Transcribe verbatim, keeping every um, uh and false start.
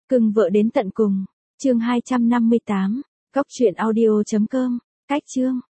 Cưng vợ đến tận cùng. Chương hai trăm năm mươi tám. Cóc truyện audio chấm com. Cách chương.